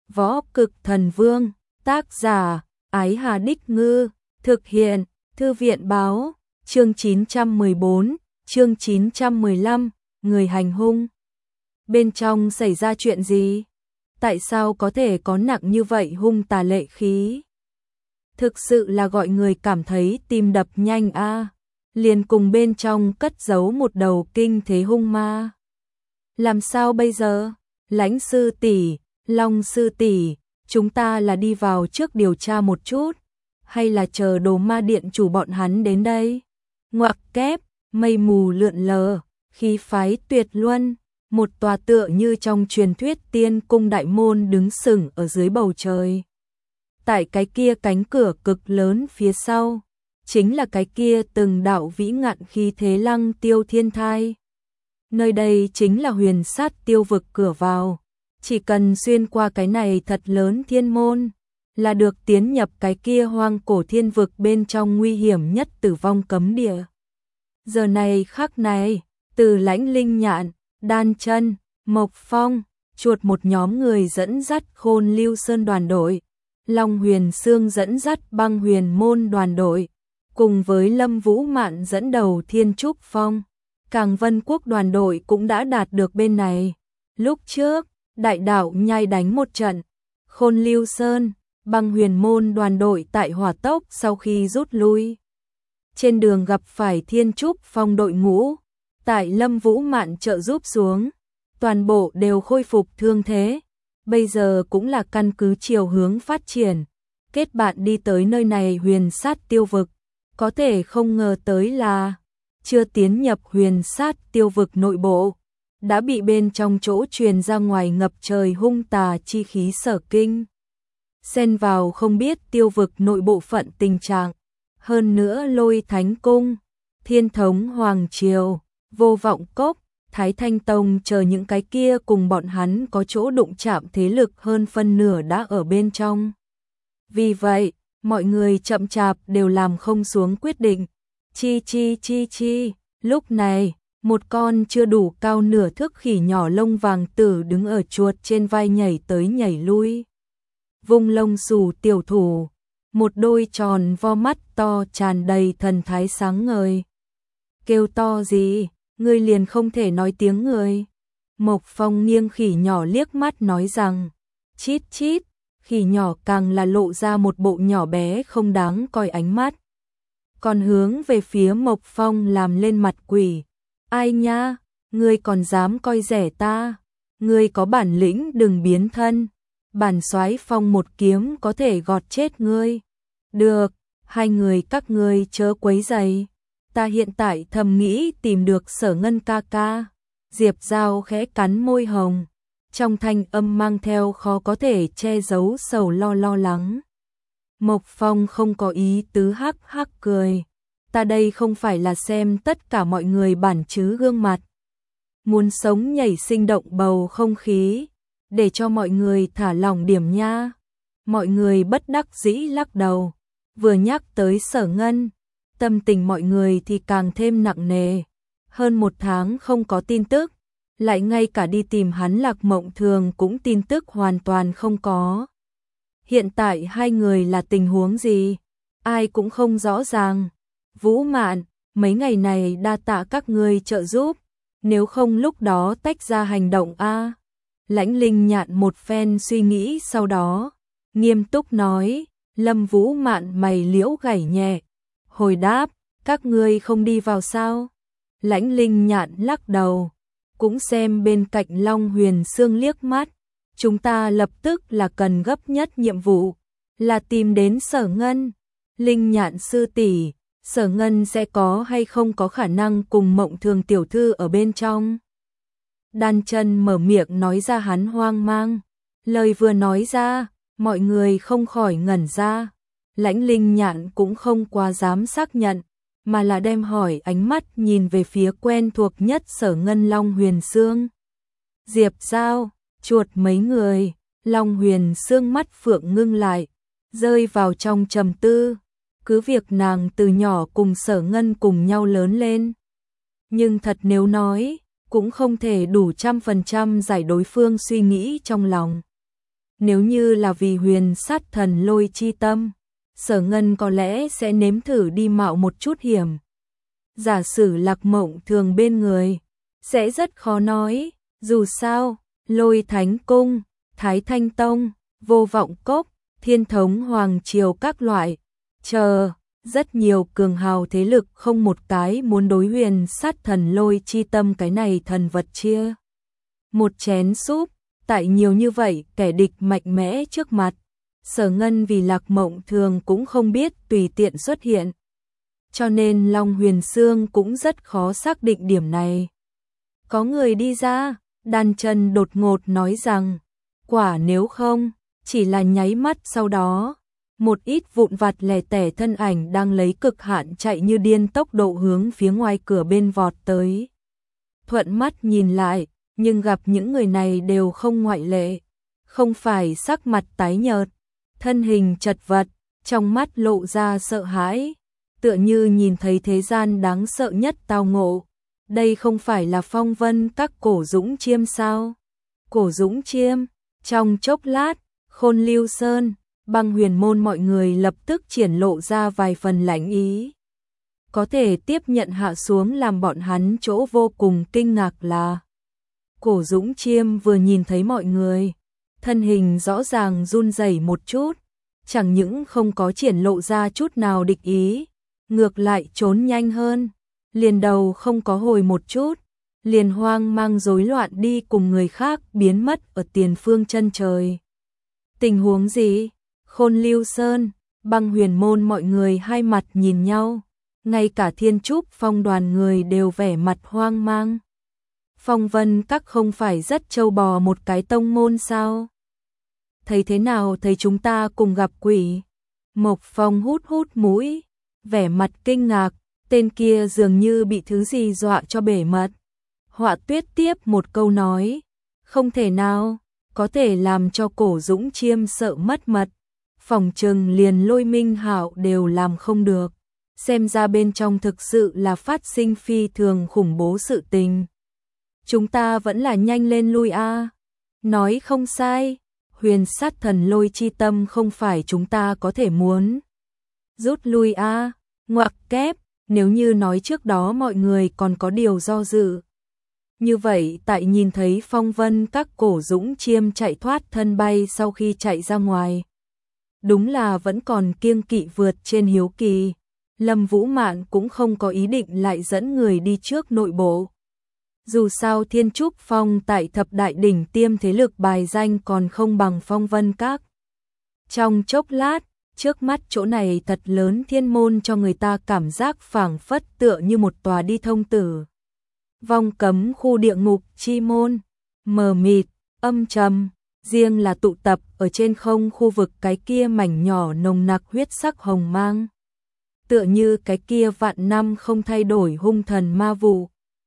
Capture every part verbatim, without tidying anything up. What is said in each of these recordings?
Võ Cực Thần Vương, tác giả, Ái Hà Đích Ngư, thực hiện, Thư viện Báo, chương chín trăm mười bốn, chương chín trăm mười lăm, người hành hung. Bên trong xảy ra chuyện gì? Tại sao có thể có nặng như vậy hung tà lệ khí? Thực sự là gọi người cảm thấy tim đập nhanh a. À. Liền cùng bên trong cất giấu một đầu kinh thế hung ma. Làm sao bây giờ? Lãnh sư tỷ, Long sư tỷ, chúng ta là đi vào trước điều tra một chút, hay là chờ Đồ Ma Điện chủ bọn hắn đến đây? Ngoặc kép, mây mù lượn lờ, khí phái tuyệt luân, một tòa tựa như trong truyền thuyết tiên cung đại môn đứng sừng ở dưới bầu trời. Tại cái kia cánh cửa cực lớn phía sau, chính là cái kia từng đạo vĩ ngạn khí thế lăng tiêu thiên thai. Nơi đây chính là huyền sát tiêu vực cửa vào. Chỉ cần xuyên qua cái này thật lớn thiên môn, là được tiến nhập cái kia hoang cổ thiên vực bên trong nguy hiểm nhất tử vong cấm địa. Giờ này khắc này, từ Lãnh Linh Nhạn, Đan Chân, Mộc Phong, chuột một nhóm người dẫn dắt Khôn Lưu Sơn đoàn đội, Long Huyền Sương dẫn dắt Băng Huyền Môn đoàn đội, cùng với Lâm Vũ Mạn dẫn đầu Thiên Trúc Phong, Càng Vân Quốc đoàn đội cũng đã đạt được bên này. Lúc trước, đại đạo nhai đánh một trận, Khôn Lưu Sơn, Băng Huyền Môn đoàn đội tại hỏa tốc sau khi rút lui. Trên đường gặp phải Thiên Trúc Phong đội ngũ, tại Lâm Vũ Mạn trợ giúp xuống, toàn bộ đều khôi phục thương thế, bây giờ cũng là căn cứ chiều hướng phát triển. Kết bạn đi tới nơi này huyền sát tiêu vực, có thể không ngờ tới là chưa tiến nhập huyền sát tiêu vực nội bộ, đã bị bên trong chỗ truyền ra ngoài ngập trời hung tà chi khí sở kinh. Xen vào không biết tiêu vực nội bộ phận tình trạng, hơn nữa Lôi Thánh Cung, Thiên Thống Hoàng Triều, Vô Vọng Cốc, Thái Thanh Tông chờ những cái kia cùng bọn hắn có chỗ đụng chạm thế lực hơn phân nửa đã ở bên trong. Vì vậy, mọi người chậm chạp đều làm không xuống quyết định. Chi chi chi chi, lúc này, một con chưa đủ cao nửa thước khỉ nhỏ lông vàng tử đứng ở chuột trên vai nhảy tới nhảy lui. Vung lông xù tiểu thủ, một đôi tròn vo mắt to tràn đầy thần thái sáng ngời. Kêu to gì, ngươi liền không thể nói tiếng người. Mộc Phong nghiêng khỉ nhỏ liếc mắt nói rằng, chít chít, khỉ nhỏ càng là lộ ra một bộ nhỏ bé không đáng coi ánh mắt. Còn hướng về phía Mộc Phong làm lên mặt quỷ. Ai nha, ngươi còn dám coi rẻ ta, ngươi có bản lĩnh đừng biến thân, bản soái Phong một kiếm có thể gọt chết ngươi. Được, hai người các ngươi chớ quấy rầy, ta hiện tại thầm nghĩ tìm được Sở Ngân ca ca. Diệp Giao khẽ cắn môi hồng, trong thanh âm mang theo khó có thể che giấu sầu lo lo lắng. Mộc Phong không có ý tứ hắc hắc cười. Ta đây không phải là xem tất cả mọi người bản chứ gương mặt. Muốn sống nhảy sinh động bầu không khí, để cho mọi người thả lỏng điểm nha. Mọi người bất đắc dĩ lắc đầu. Vừa nhắc tới Sở Ngân, tâm tình mọi người thì càng thêm nặng nề. Hơn một tháng không có tin tức, lại ngay cả đi tìm hắn Lạc Mộng Thường cũng tin tức hoàn toàn không có. Hiện tại hai người là tình huống gì? Ai cũng không rõ ràng. Vũ Mạn, mấy ngày này đa tạ các ngươi trợ giúp, nếu không lúc đó tách ra hành động a. Lãnh Linh Nhạn một phen suy nghĩ sau đó, nghiêm túc nói, Lâm Vũ Mạn mày liễu gảy nhẹ, hồi đáp, các ngươi không đi vào sao? Lãnh Linh Nhạn lắc đầu, cũng xem bên cạnh Long Huyền Sương liếc mắt, chúng ta lập tức là cần gấp nhất nhiệm vụ, là tìm đến Sở Ngân. Linh Nhạn sư tỷ, Sở Ngân sẽ có hay không có khả năng cùng Mộng Thường tiểu thư ở bên trong? Đan Chân mở miệng nói ra hắn hoang mang, lời vừa nói ra, mọi người không khỏi ngẩn ra. Lãnh Linh Nhạn cũng không quá dám xác nhận, mà là đem hỏi ánh mắt nhìn về phía quen thuộc nhất Sở Ngân Long Huyền Sương. Diệp Giao, chuột mấy người, Long Huyền Sương mắt phượng ngưng lại, rơi vào trong trầm tư. Cứ việc nàng từ nhỏ cùng Sở Ngân cùng nhau lớn lên, nhưng thật nếu nói, cũng không thể đủ trăm phần trăm giải đối phương suy nghĩ trong lòng. Nếu như là vì huyền sát thần lôi chi tâm, Sở Ngân có lẽ sẽ nếm thử đi mạo một chút hiểm. Giả sử Lạc Mộng Thường bên người, sẽ rất khó nói, dù sao, Lôi Thánh Cung, Thái Thanh Tông, Vô Vọng Cốc, Thiên Thống Hoàng Triều các loại, chờ, rất nhiều cường hào thế lực không một cái muốn đối huyền sát thần lôi chi tâm cái này thần vật chia. Một chén súp, tại nhiều như vậy kẻ địch mạnh mẽ trước mặt, Sở Ngân vì Lạc Mộng Thường cũng không biết tùy tiện xuất hiện. Cho nên Long Huyền Sương cũng rất khó xác định điểm này. Có người đi ra, Đan Chân đột ngột nói rằng, quả nếu không, chỉ là nháy mắt sau đó, một ít vụn vặt lẻ tẻ thân ảnh đang lấy cực hạn chạy như điên tốc độ hướng phía ngoài cửa bên vọt tới. Thuận mắt nhìn lại, nhưng gặp những người này đều không ngoại lệ, không phải sắc mặt tái nhợt, thân hình chật vật, trong mắt lộ ra sợ hãi, tựa như nhìn thấy thế gian đáng sợ nhất tao ngộ. Đây không phải là phong vân các Cổ Dũng Chiêm sao? Cổ Dũng Chiêm, trong chốc lát, Khôn Lưu Sơn, Băng Huyền Môn mọi người lập tức triển lộ ra vài phần lãnh ý. Có thể tiếp nhận hạ xuống làm bọn hắn chỗ vô cùng kinh ngạc là Cổ Dũng Chiêm vừa nhìn thấy mọi người, thân hình rõ ràng run rẩy một chút, chẳng những không có triển lộ ra chút nào địch ý, ngược lại trốn nhanh hơn, liền đầu không có hồi một chút, liền hoang mang rối loạn đi cùng người khác biến mất ở tiền phương chân trời. Tình huống gì? Khôn Lưu Sơn, Băng Huyền Môn mọi người hai mặt nhìn nhau, ngay cả Thiên Trúc Phong đoàn người đều vẻ mặt hoang mang. Phong Vân các không phải rất trâu bò một cái tông môn sao? Thấy thế nào thấy chúng ta cùng gặp quỷ? Mộc Phong hút hút mũi, vẻ mặt kinh ngạc, tên kia dường như bị thứ gì dọa cho bể mật. Họa Tuyết tiếp một câu nói, không thể nào, có thể làm cho Cổ Dũng Chiêm sợ mất mật. Phòng trừng liền Lôi Minh Hạo đều làm không được, xem ra bên trong thực sự là phát sinh phi thường khủng bố sự tình. Chúng ta vẫn là nhanh lên lui a. Nói không sai, huyền sát thần lôi chi tâm không phải chúng ta có thể muốn. Rút lui a, ngoặc kép, nếu như nói trước đó mọi người còn có điều do dự. Như vậy tại nhìn thấy phong vân các Cổ Dũng Chiêm chạy thoát thân bay sau khi chạy ra ngoài. Đúng là vẫn còn kiêng kỵ vượt trên hiếu kỳ, Lâm Vũ Mạn cũng không có ý định lại dẫn người đi trước nội bộ. Dù sao Thiên Trúc Phong tại thập đại đỉnh tiêm thế lực bài danh còn không bằng phong vân các. Trong chốc lát, trước mắt chỗ này thật lớn thiên môn cho người ta cảm giác phảng phất tựa như một tòa đi thông tử. Vong cấm khu địa ngục chi môn, mờ mịt, âm trầm, riêng là tụ tập ở trên không khu vực cái kia mảnh nhỏ nồng nặc huyết sắc hồng mang. Tựa như cái kia vạn năm không thay đổi hung thần ma vụ.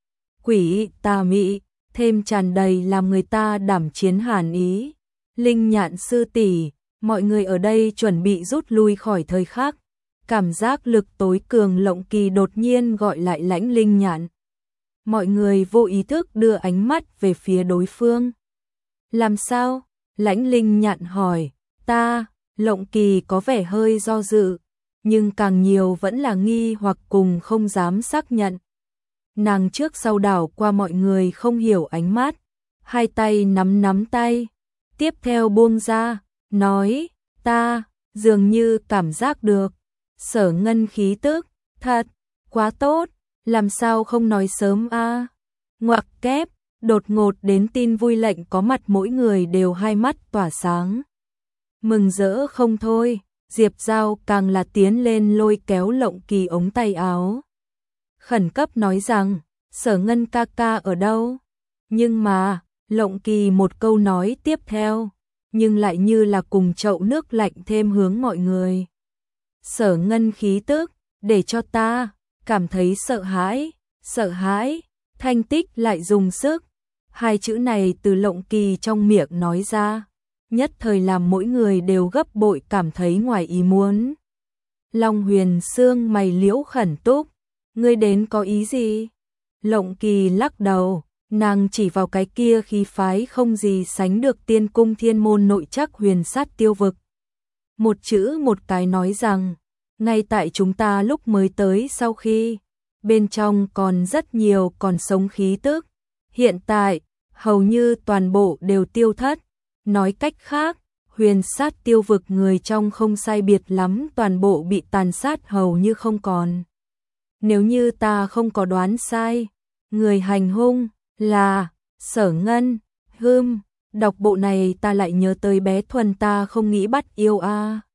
Quỷ tà mị, thêm tràn đầy làm người ta đảm chiến hàn ý. Linh Nhạn sư tỷ, mọi người ở đây chuẩn bị rút lui khỏi thời khắc. Cảm giác lực tối cường Lộng Kỳ đột nhiên gọi lại Lãnh Linh Nhạn. Mọi người vô ý thức đưa ánh mắt về phía đối phương. Làm sao? Lãnh Linh Nhạn hỏi. Ta, Lộng Kỳ có vẻ hơi do dự, nhưng càng nhiều vẫn là nghi hoặc cùng không dám xác nhận. Nàng trước sau đảo qua mọi người không hiểu ánh mắt, hai tay nắm nắm tay, tiếp theo buông ra, nói, ta, dường như cảm giác được, Sở Ngân khí tức, thật, quá tốt, làm sao không nói sớm a? Ngoặc kép, đột ngột đến tin vui lệnh có mặt mỗi người đều hai mắt tỏa sáng. Mừng rỡ không thôi, Diệp Giao càng là tiến lên lôi kéo Lộng Kỳ ống tay áo. Khẩn cấp nói rằng, Sở Ngân ca ca ở đâu? Nhưng mà, Lộng Kỳ một câu nói tiếp theo, nhưng lại như là cùng chậu nước lạnh thêm hướng mọi người. Sở Ngân khí tức, để cho ta cảm thấy sợ hãi, sợ hãi, Thanh Tích lại dùng sức. Hai chữ này từ Lộng Kỳ trong miệng nói ra, nhất thời làm mỗi người đều gấp bội cảm thấy ngoài ý muốn. Long Huyền Sương mày liễu khẩn túc, ngươi đến có ý gì? Lộng Kỳ lắc đầu, Nàng chỉ vào cái kia khí phái không gì sánh được tiên cung thiên môn nội trắc huyền sát tiêu vực. Một chữ một cái nói rằng, ngay tại chúng ta lúc mới tới sau khi, bên trong còn rất nhiều còn sống khí tức. Hiện tại, hầu như toàn bộ đều tiêu thất. Nói cách khác, huyền sát tiêu vực người trong không sai biệt lắm toàn bộ bị tàn sát hầu như không còn. Nếu như ta không có đoán sai, người hành hung là Sở Ngân. Hưm, đọc bộ này ta lại nhớ tới bé Thuần ta không nghĩ bắt yêu a.